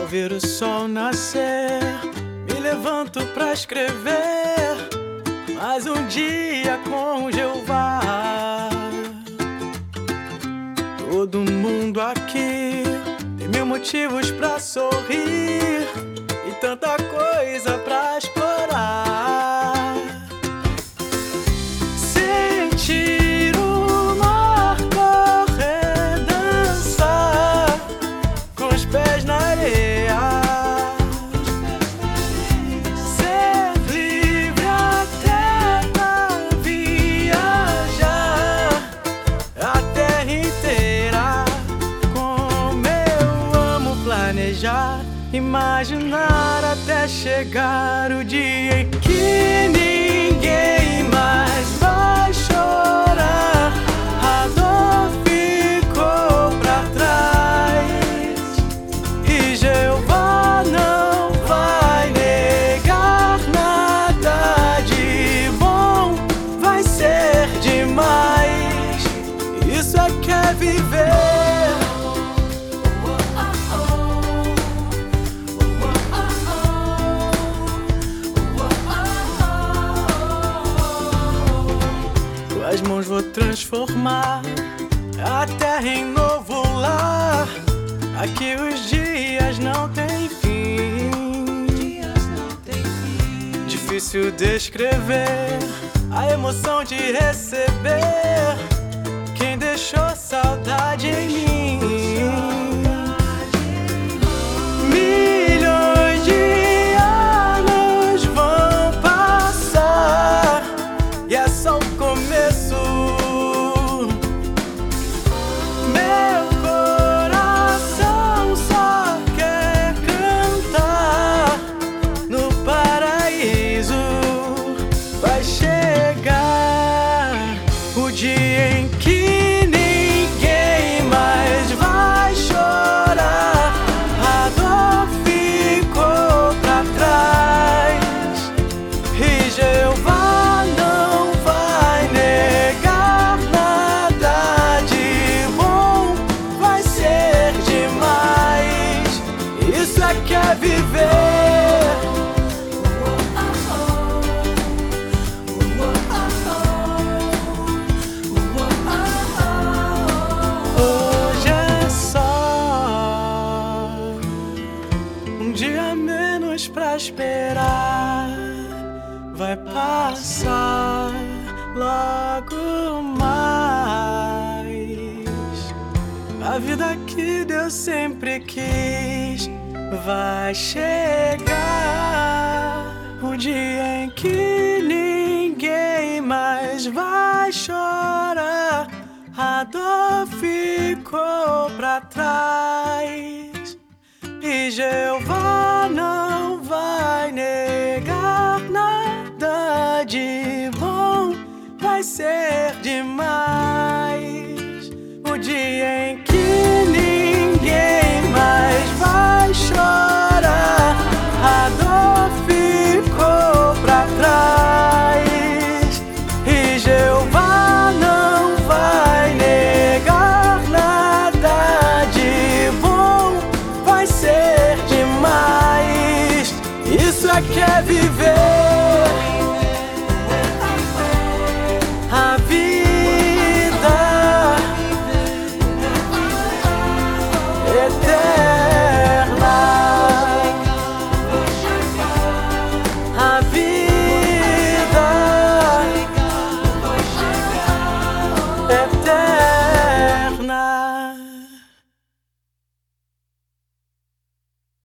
ver o sol nascer, me levanto pra escrever mais um dia com Jeová. Todo mundo aqui tem mil motivos pra sorrir e tanta coisa pra explorar. Sentir o mar correr, dançar com os pés na areia, ser livre até pra viajar a terra inteira. Como eu amo planejar, imaginar até chegar o dia em que ninguém mais vai chorar. A dor ficou pra trás e Jeová não vai negar nada de bom. Vai ser demais, isso é que é viver. As mãos vou transformar a terra em novo lar. Aqui os dias não têm fim. Difícil descrever a emoção de receber quem deixou saudade em mim. Milhões de anos vão passar e é só o começo. Meu coração só quer cantar no paraíso. Vai chegar o dia em que ninguém mais vai chorar. A dor ficou pra trás e Jeová não vai negar nada de bom. Vai ser demais, isso é que é viver. Hoje é só um dia a menos pra esperar. Vai passar logo mais. A vida que Deus sempre quis vai chegar. O dia em que ninguém mais vai chorar. A dor ficou pra trás e Jeová não vai negar nada de bom. Vai ser demais, o dia em que ninguém mais vai chorar. A dor ficou pra trás e Jeová não vai negar nada de bom. Vai ser demais, isso é que é viver.